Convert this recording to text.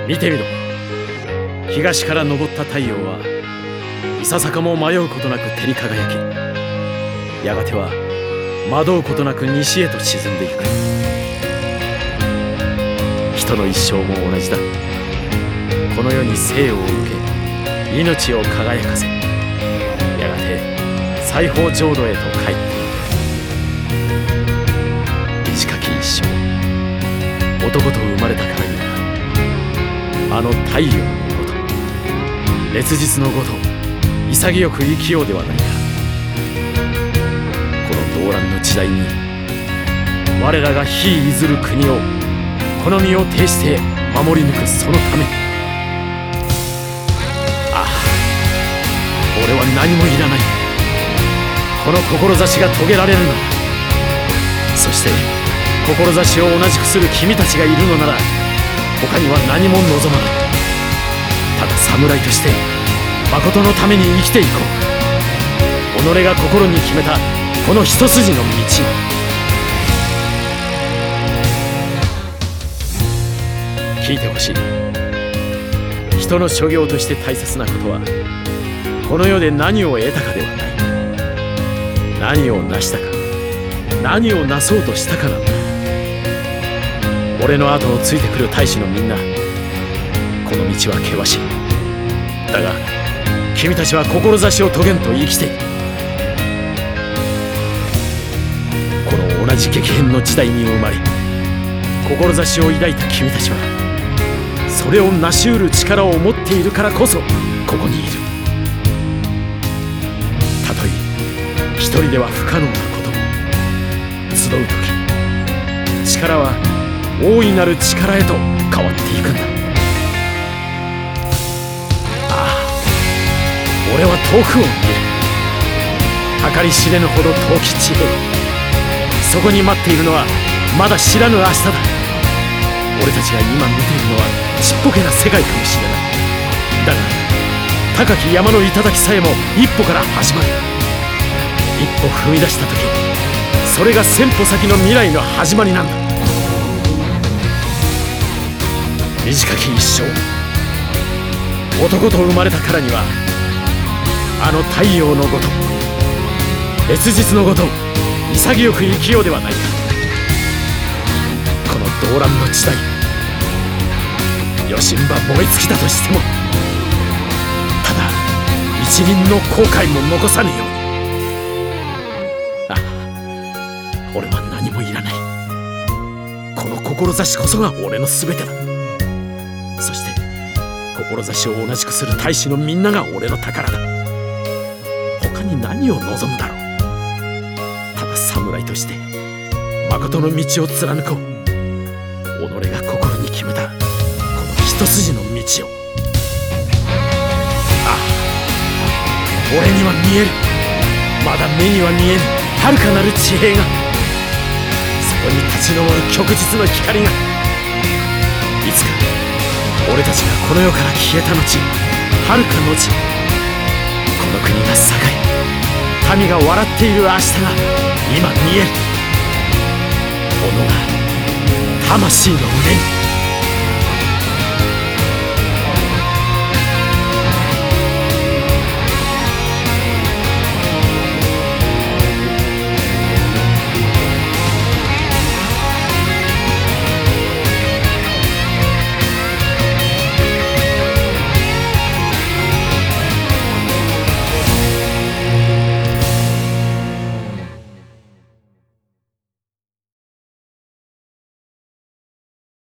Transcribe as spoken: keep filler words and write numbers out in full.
見てみろ。東から昇った太陽はいささかも迷うことなく照り輝き、やがては惑うことなく西へと沈んでいく。人の一生も同じだ。この世に生を受け命を輝かせ、やがて西方浄土へと帰っていく。短き一生、男と生まれたからにはあの太陽のごと烈日のごと潔く生きようではないか。この動乱の時代に我らが日いずる国をこの身を挺して守り抜くそのために、ああ、俺は何もいらない。この志が遂げられるなら、そして志を同じくする君たちがいるのなら、他には何も望まない。ただ侍として誠のために生きていこう。己が心に決めたこの一筋の道を。聞いてほしい。人の所業として大切なことは、この世で何を得たかではない。何を成したか、何をなそうとしたかなんだ。俺の後をついてくる大使のみんな、この道は険しい。だが君たちは志を遂げんと生きている。この同じ激変の時代に生まれ志を抱いた君たちは、それを成し得る力を持っているからこそここにいる。たとえ一人では不可能なことも、集う時力は大いなる力へと変わっていくんだ。ああ、俺は遠くを見る。計り知れぬほど遠き地平。そこに待っているのはまだ知らぬ明日だ。俺たちが今見ているのはちっぽけな世界かもしれない。だが高き山の頂さえも一歩から始まる。一歩踏み出した時、それが千歩先の未来の始まりなんだ。短き一生、男と生まれたからにはあの太陽のごと烈日のごと潔く生きようではないか。この動乱の時代、余震ば燃え尽きたとしても、ただ一輪の後悔も残さぬように。ああ、俺は何もいらない。この志こそが俺の全てだ。そして志を同じくする大使のみんなが俺の宝だ。他に何を望むだろう。ただ侍として誠の道を貫こう。己が心に決めたこの一筋の道を。ああ、俺には見える。まだ目には見えぬ遥かなる地平が、そこに立ち上る旭日の光が、いつか俺たちがこの世から消えた後、遥か後、この国が栄え民が笑っている明日が今見える。己が魂の上に。